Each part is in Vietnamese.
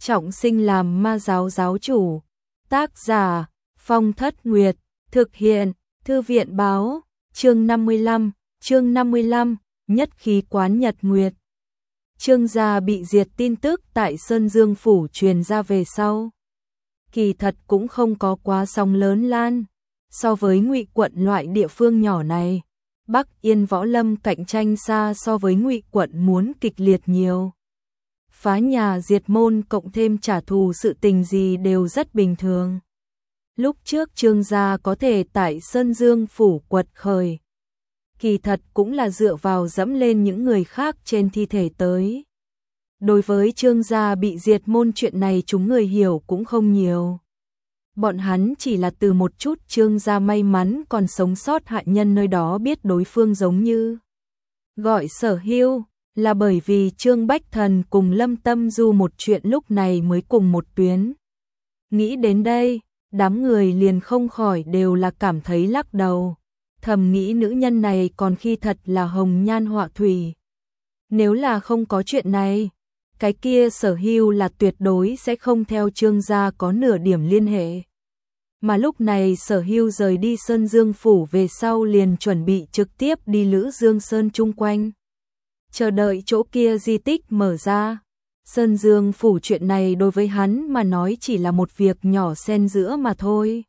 trọng sinh làm ma giáo giáo chủ. Tác giả Phong Thất Nguyệt, thực hiện Thư viện Báo. Chương 55, nhất khí quán Nhật Nguyệt. Trương gia bị diệt tin tức tại Sơn Dương Phủ truyền ra về sau. Kỳ thật cũng không có quá sóng lớn lan. So với Ngụy quận loại địa phương nhỏ này, Bắc Yên Võ Lâm cạnh tranh xa so với Ngụy quận muốn kịch liệt nhiều. Phá nhà diệt môn cộng thêm trả thù sự tình gì đều rất bình thường. Lúc trước Trương gia có thể tại Sơn Dương Phủ quật khởi, kỳ thật cũng là dựa vào dẫm lên những người khác trên thi thể tới. Đối với Trương gia bị diệt môn chuyện này chúng người hiểu cũng không nhiều. Bọn hắn chỉ là từ một chút Trương gia may mắn còn sống sót hạ nhân nơi đó biết đối phương giống như gọi Sở Hưu, là bởi vì Trương Bách Thần cùng Lâm Tâm Du một chuyện lúc này mới cùng một tuyến. Nghĩ đến đây, đám người liền không khỏi đều là cảm thấy lắc đầu, thầm nghĩ nữ nhân này còn khi thật là hồng nhan họa thủy. Nếu là không có chuyện này, cái kia Sở Hưu là tuyệt đối sẽ không theo Trương gia có nửa điểm liên hệ. Mà lúc này Sở Hưu rời đi Sơn Dương Phủ về sau liền chuẩn bị trực tiếp đi Lữ Dương Sơn chung quanh, chờ đợi chỗ kia di tích mở ra. Sơn Dương Phủ chuyện này đối với hắn mà nói chỉ là một việc nhỏ xen giữa mà thôi.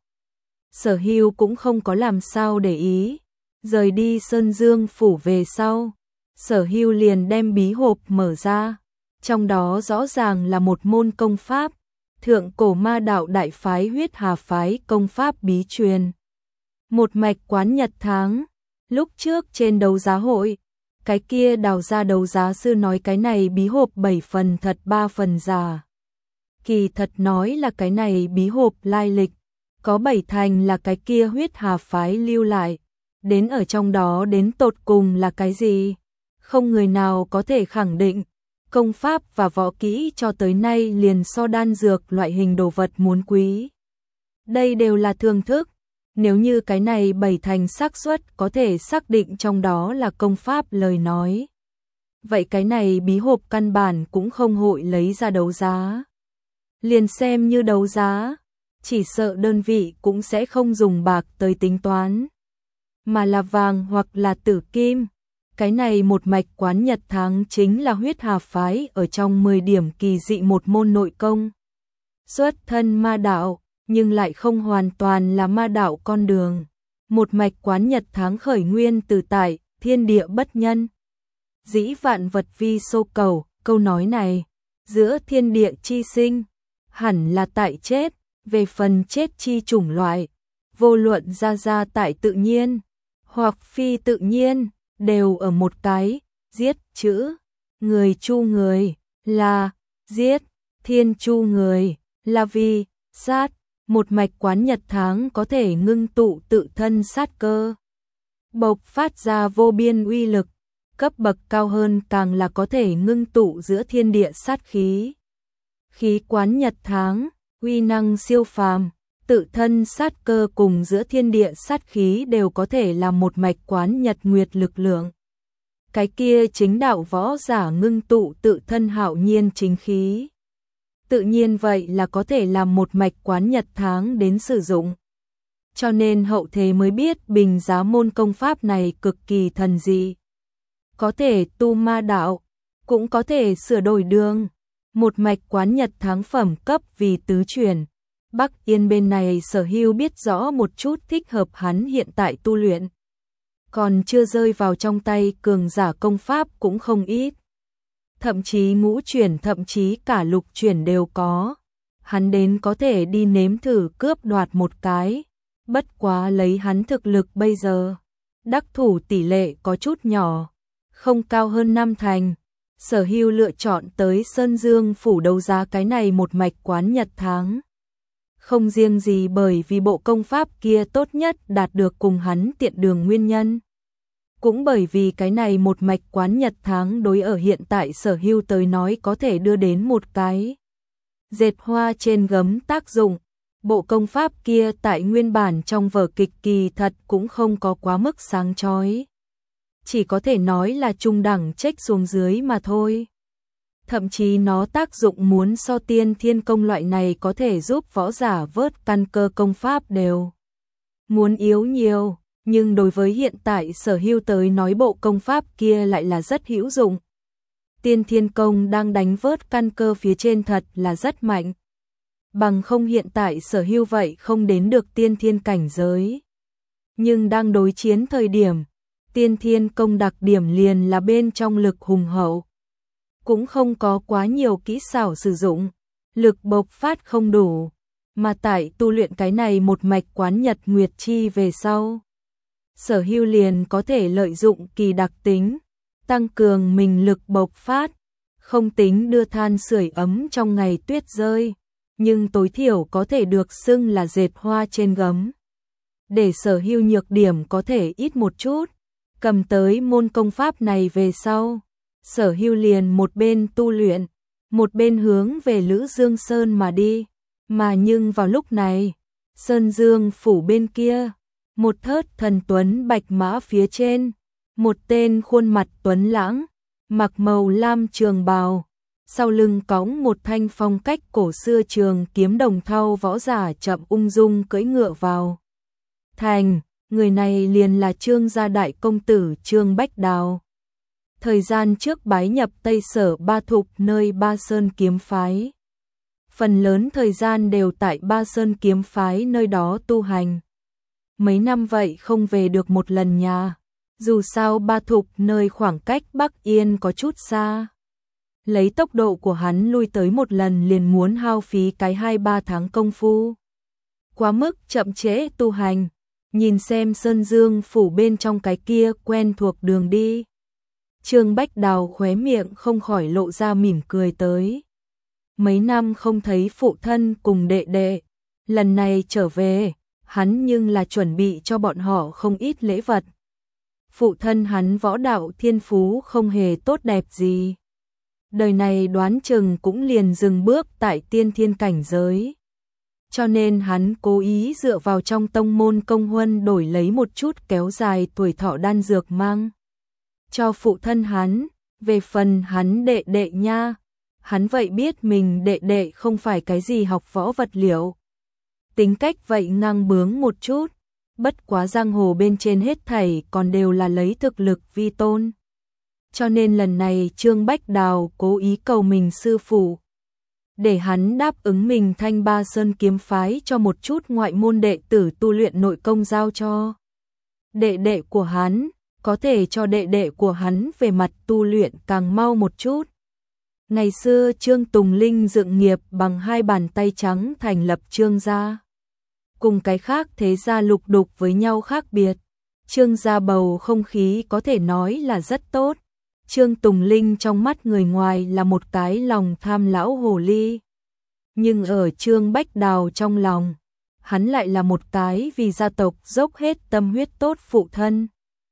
Sở Hưu cũng không có làm sao để ý. Rời đi Sơn Dương Phủ về sau, Sở Hưu liền đem bí hộp mở ra. Trong đó rõ ràng là một môn công pháp, thượng cổ ma đạo đại phái Huyết Hà phái công pháp bí truyền. Một mạch quán nhật tháng. Lúc trước trên đấu giá hội, cái kia đào ra đấu giá sư nói cái này bí hộp 7 phần thật 3 phần giả. Kỳ thật nói là cái này bí hộp lai lịch, có 7 thành là cái kia Huyết Hà phái lưu lại. Đến ở trong đó đến tột cùng là cái gì? Không người nào có thể khẳng định. Công pháp và võ kỹ cho tới nay liền so đan dược loại hình đồ vật muốn quý. Đây đều là thường thức. Nếu như cái này 7 thành xác suất có thể xác định trong đó là công pháp lời nói, vậy cái này bí hộp căn bản cũng không hội lấy ra đấu giá. Liền xem như đấu giá, chỉ sợ đơn vị cũng sẽ không dùng bạc tới tính toán, mà là vàng hoặc là tử kim. Cái này một mạch quán nhật tháng chính là Huyết Hà phái ở trong 10 điểm kỳ dị một môn nội công. Xuất thân ma đạo, nhưng lại không hoàn toàn là ma đạo con đường. Một mạch quán nhật tháng khởi nguyên từ tại, thiên địa bất nhân. Dĩ vạn vật vi xô cầu, câu nói này, giữa thiên địa chi sinh, hẳn là tại chết, về phần chết chi chủng loại, vô luận ra tại tự nhiên, hoặc phi tự nhiên, đều ở một cái, giết chữ, người chu người, là, giết, thiên chu người, là vì, sát. Một mạch quán nhật tháng có thể ngưng tụ tự thân sát cơ, bộc phát ra vô biên uy lực, cấp bậc cao hơn càng là có thể ngưng tụ giữa thiên địa sát khí. Khí quán nhật tháng, uy năng siêu phàm, tự thân sát cơ cùng giữa thiên địa sát khí đều có thể là một mạch quán nhật nguyệt lực lượng. Cái kia chính đạo võ giả ngưng tụ tự thân hạo nhiên chính khí. Tự nhiên vậy là có thể làm một mạch quán nhật tháng đến sử dụng. Cho nên hậu thế mới biết Bình Giá môn công pháp này cực kỳ thần dị. Có thể tu ma đạo, cũng có thể sửa đổi đường. Một mạch quán nhật tháng phẩm cấp vì tứ truyền. Bắc Yên bên này Sở Hưu biết rõ một chút thích hợp hắn hiện tại tu luyện. Còn chưa rơi vào trong tay cường giả công pháp cũng không ít. Thậm chí ngũ chuyển thậm chí cả lục chuyển đều có. Hắn đến có thể đi nếm thử cướp đoạt một cái. Bất quá lấy hắn thực lực bây giờ, đắc thủ tỷ lệ có chút nhỏ, không cao hơn 5 thành. Sở Hưu lựa chọn tới Sơn Dương Phủ đấu giá cái này một mạch quán nhật tháng. Không riêng gì bởi vì bộ công pháp kia tốt nhất đạt được cùng hắn tiện đường nguyên nhân. Cũng bởi vì cái này một mạch quán nhật tháng đối ở hiện tại Sở Hưu tới nói có thể đưa đến một cái dệt hoa trên gấm tác dụng. Bộ công pháp kia tại nguyên bản trong vở kịch kỳ thật cũng không có quá mức sáng chói. Chỉ có thể nói là trung đẳng trách xuống dưới mà thôi. thậm chí nó tác dụng muốn so tiên thiên công loại này có thể giúp võ giả vớt căn cơ công pháp đều muốn yếu nhiều, nhưng đối với hiện tại Sở Hưu tới nói bộ công pháp kia lại là rất hữu dụng. Tiên thiên công đang đánh vớt căn cơ phía trên thật là rất mạnh. Bằng không hiện tại Sở Hưu vậy không đến được tiên thiên cảnh giới. Nhưng đang đối chiến thời điểm, tiên thiên công đặc điểm liền là bên trong lực hùng hậu. Cũng không có quá nhiều kỹ xảo sử dụng, lực bộc phát không đủ. Mà tại tu luyện cái này một mạch quán nhật nguyệt chi về sau, Sở Hưu liền có thể lợi dụng kỳ đặc tính, tăng cường mình lực bộc phát, không tính đưa than sưởi ấm trong ngày tuyết rơi, nhưng tối thiểu có thể được xưng là dệt hoa trên gấm. Để Sở Hưu nhược điểm có thể ít một chút, cầm tới môn công pháp này về sau, Sở Hưu liền một bên tu luyện, một bên hướng về Lữ Dương Sơn mà đi. Mà nhưng vào lúc này, Sơn Dương phủ bên kia, một thớt thần tuấn bạch mã phía trên, một tên khuôn mặt tuấn lãng, mặc màu lam trường bào, sau lưng cõng một thanh phong cách cổ xưa trường kiếm đồng thau võ giả chậm ung dung cưỡi ngựa vào thành. Người này liền là Trương gia đại công tử Trương Bách Đào. Thời gian trước bái nhập Tây Sở Ba Thục nơi Ba Sơn kiếm phái. Phần lớn thời gian đều tại Ba Sơn kiếm phái nơi đó tu hành. Mấy năm vậy không về được một lần nhà. Dù sao Ba Thục nơi khoảng cách Bắc Yên có chút xa. Lấy tốc độ của hắn lui tới một lần liền muốn hao phí cái 2-3 tháng công phu. Quá mức chậm trễ tu hành. Nhìn xem Sơn Dương phủ bên trong cái kia quen thuộc đường đi. Trương Bách Đào khóe miệng không khỏi lộ ra mỉm cười tới. Mấy năm không thấy phụ thân cùng đệ đệ, lần này trở về, hắn nhưng là chuẩn bị cho bọn họ không ít lễ vật. Phụ thân hắn võ đạo thiên phú không hề tốt đẹp gì. Đời này đoán chừng cũng liền dừng bước tại tiên thiên cảnh giới. Cho nên hắn cố ý dựa vào trong tông môn công huân đổi lấy một chút kéo dài tuổi thọ đan dược mang cho phụ thân hắn. Về phần hắn đệ đệ nha, hắn vậy biết mình đệ đệ không phải cái gì học võ vật liệu. Tính cách vậy ngang bướng một chút, bất quá giang hồ bên trên hết thảy còn đều là lấy thực lực vi tôn. Cho nên lần này Trương Bách Đào cố ý cầu mình sư phụ, để hắn đáp ứng mình Thanh Ba Sơn kiếm phái cho một chút ngoại môn đệ tử tu luyện nội công giao cho đệ đệ của hắn, có thể cho đệ đệ của hắn về mặt tu luyện càng mau một chút. Ngày xưa Trương Tùng Linh dựng nghiệp bằng 2 bàn tay trắng thành lập Trương gia. Cùng cái khác thế gia lục đục với nhau khác biệt. Trương gia bầu không khí có thể nói là rất tốt. Trương Tùng Linh trong mắt người ngoài là một cái lòng tham lão hồ ly. Nhưng ở Trương Bách Đào trong lòng, hắn lại là một cái vì gia tộc dốc hết tâm huyết tốt phụ thân.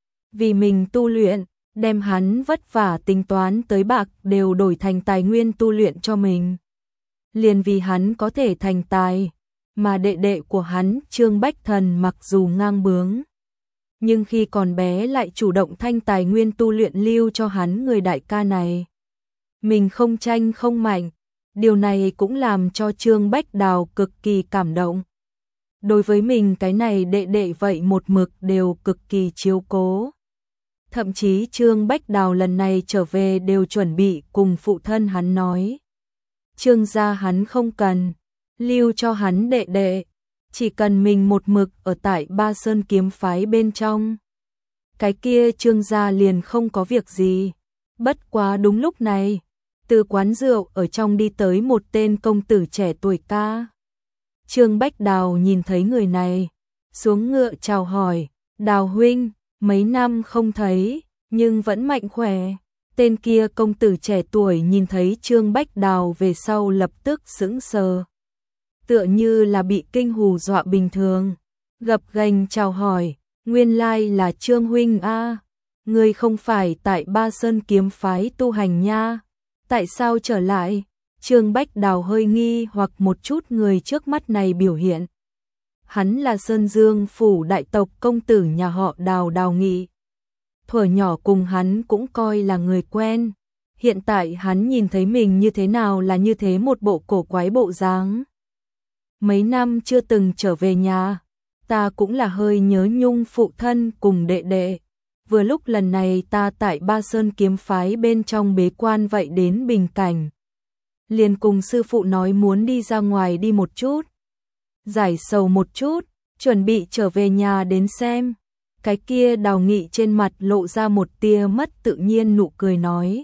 Vì mình tu luyện, đem hắn vất vả tính toán tới bạc đều đổi thành tài nguyên tu luyện cho mình. Liền vì hắn có thể thành tài, mà đệ đệ của hắn Trương Bách Thần mặc dù ngang bướng, nhưng khi còn bé lại chủ động thanh tài nguyên tu luyện lưu cho hắn người đại ca này. Mình không tranh không mạnh, điều này cũng làm cho Trương Bách Đào cực kỳ cảm động. Đối với mình cái này đệ đệ vậy một mực đều cực kỳ chiếu cố. Thậm chí Trương Bách Đào lần này trở về đều chuẩn bị cùng phụ thân hắn nói. Trương gia hắn không cần lưu cho hắn đệ đệ, chỉ cần mình một mực ở tại Ba Sơn kiếm phái bên trong. Cái kia Trương gia liền không có việc gì. Bất quá đúng lúc này, từ quán rượu ở trong đi tới một tên công tử trẻ tuổi ca. Trương Bách Đào nhìn thấy người này, xuống ngựa chào hỏi, Đào huynh, mấy năm không thấy, nhưng vẫn mạnh khỏe. Tên kia công tử trẻ tuổi nhìn thấy Trương Bách Đào về sau lập tức sững sờ. Tựa như là bị kinh hù dọa bình thường. Gập ghềnh chào hỏi, nguyên lai là Trương huynh a, ngươi không phải tại Ba Sơn kiếm phái tu hành nha, tại sao trở lại? Trương Bách Đào hơi nghi hoặc một chút người trước mắt này biểu hiện. Hắn là Sơn Dương phủ đại tộc công tử nhà họ Đào Đào Nghị. Thuở nhỏ cùng hắn cũng coi là người quen, Hiện tại hắn nhìn thấy mình như thế nào là như thế một bộ cổ quái bộ dáng. Mấy năm chưa từng trở về nhà, ta cũng là hơi nhớ nhung phụ thân cùng đệ đệ. Vừa lúc lần này ta tại Ba Sơn kiếm phái bên trong bế quan vậy đến Bình Cảnh. Liền cùng sư phụ nói muốn đi ra ngoài đi một chút, giải sầu một chút, chuẩn bị trở về nhà đến xem. Cái kia Đào Nghị trên mặt lộ ra một tia mất tự nhiên nụ cười nói.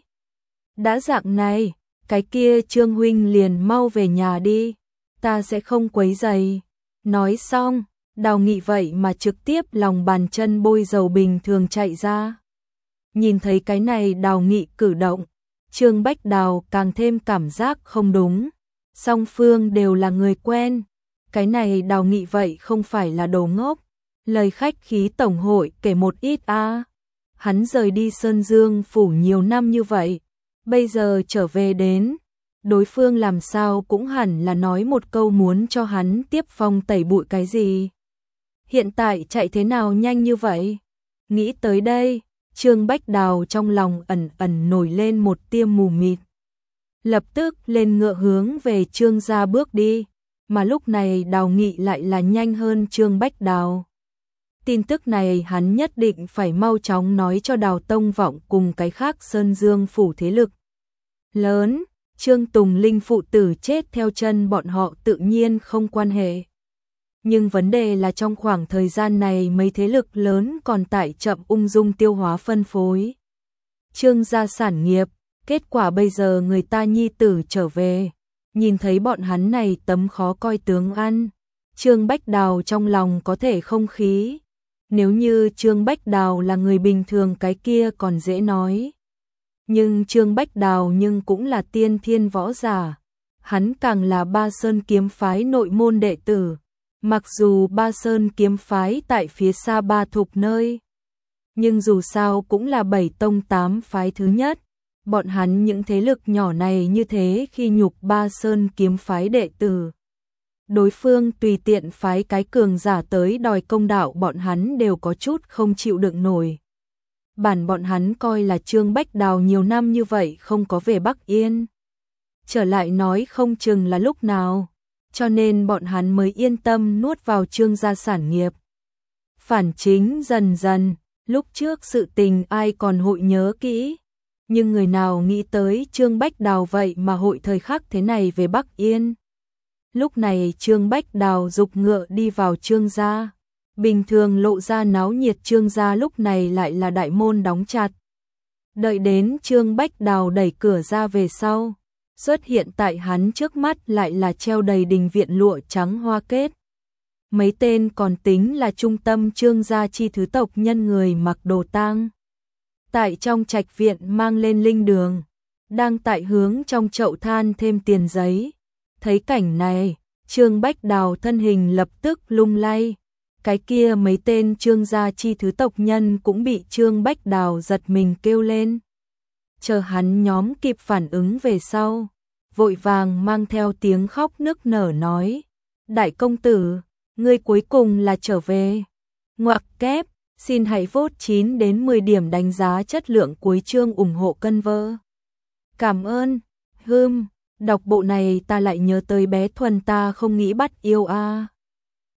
Đã dạng này, cái kia Trương huynh liền mau về nhà đi, ta sẽ không quấy rầy. Nói xong, Đào Nghị vậy mà trực tiếp lòng bàn chân bôi dầu bình thường chạy ra. Nhìn thấy cái này Đào Nghị cử động, Trương Bách Đào càng thêm cảm giác không đúng. Song phương đều là người quen, cái này Đào Nghị vậy không phải là đồ ngốc. Lời khách khí tổng hội kể một ít a. Hắn rời đi Sơn Dương phủ nhiều năm như vậy, bây giờ trở về đến, đối phương làm sao cũng hẳn là nói một câu muốn cho hắn tiếp phong tẩy bụi cái gì. Hiện tại chạy thế nào nhanh như vậy? Nghĩ tới đây, Trương Bách Đào trong lòng ẩn ẩn nổi lên một tia mù mịt. Lập tức lên ngựa hướng về Trương gia bước đi, mà lúc này Đào Nghị lại là nhanh hơn Trương Bách Đào. Tin tức này hắn nhất định phải mau chóng nói cho Đào Tông Vọng cùng cái khác Sơn Dương phủ thế lực lớn. Trương Tùng Linh phụ tử chết theo chân bọn họ tự nhiên không quan hệ. Nhưng vấn đề là trong khoảng thời gian này mấy thế lực lớn còn tại chậm ung dung tiêu hóa phân phối Trương gia sản nghiệp. Kết quả bây giờ người ta nhi tử trở về, nhìn thấy bọn hắn này tấm khó coi tướng ăn, Trương Bách Đào trong lòng có thể không khí. Nếu như Trương Bách Đào là người bình thường cái kia còn dễ nói. Nhưng Trương Bách Đào nhưng cũng là tiên thiên võ giả. Hắn càng là Ba Sơn kiếm phái nội môn đệ tử. Mặc dù Ba Sơn kiếm phái tại phía xa Ba Thục nơi, nhưng dù sao cũng là 7 tông 8 phái thứ nhất. Bọn hắn những thế lực nhỏ này như thế khi nhục Ba Sơn kiếm phái đệ tử. Đối phương tùy tiện phái cái cường giả tới đòi công đạo bọn hắn đều có chút không chịu đựng nổi. Bản bọn hắn coi là Trương Bách Đào nhiều năm như vậy không có về Bắc Yên. Trở lại nói không chừng là lúc nào, cho nên bọn hắn mới yên tâm nuốt vào Trương gia sản nghiệp. Phản chính dần dần, lúc trước sự tình ai còn hội nhớ kỹ. Nhưng người nào nghĩ tới Trương Bách Đào vậy mà hội thời khắc thế này về Bắc Yên. Lúc này Trương Bách Đào dục ngựa đi vào Trương gia. Bình thường lộ ra náo nhiệt Trương gia lúc này lại là đại môn đóng chặt. Đợi đến Trương Bách Đào đẩy cửa ra về sau, xuất hiện tại hắn trước mắt lại là treo đầy đình viện lụa trắng hoa kết. Mấy tên còn tính là trung tâm Trương gia chi thứ tộc nhân người mặc đồ tang. Tại trong trạch viện mang lên linh đường, đang tại hướng trong chậu than thêm tiền giấy. Thấy cảnh này, Trương Bách Đào thân hình lập tức lung lay. Cái kia mấy tên Trương gia chi thứ tộc nhân cũng bị Trương Bách Đào giật mình kêu lên. Chờ hắn nhóm kịp phản ứng về sau, vội vàng mang theo tiếng khóc nức nở nói: Đại công tử, ngươi cuối cùng là trở về. Ngoặc kép, xin hãy vote 9 đến 10 điểm đánh giá chất lượng cuối chương ủng hộ cân vơ. Cảm ơn. Đọc bộ này ta lại nhớ tới bé Thuần ta không nghĩ bắt yêu a.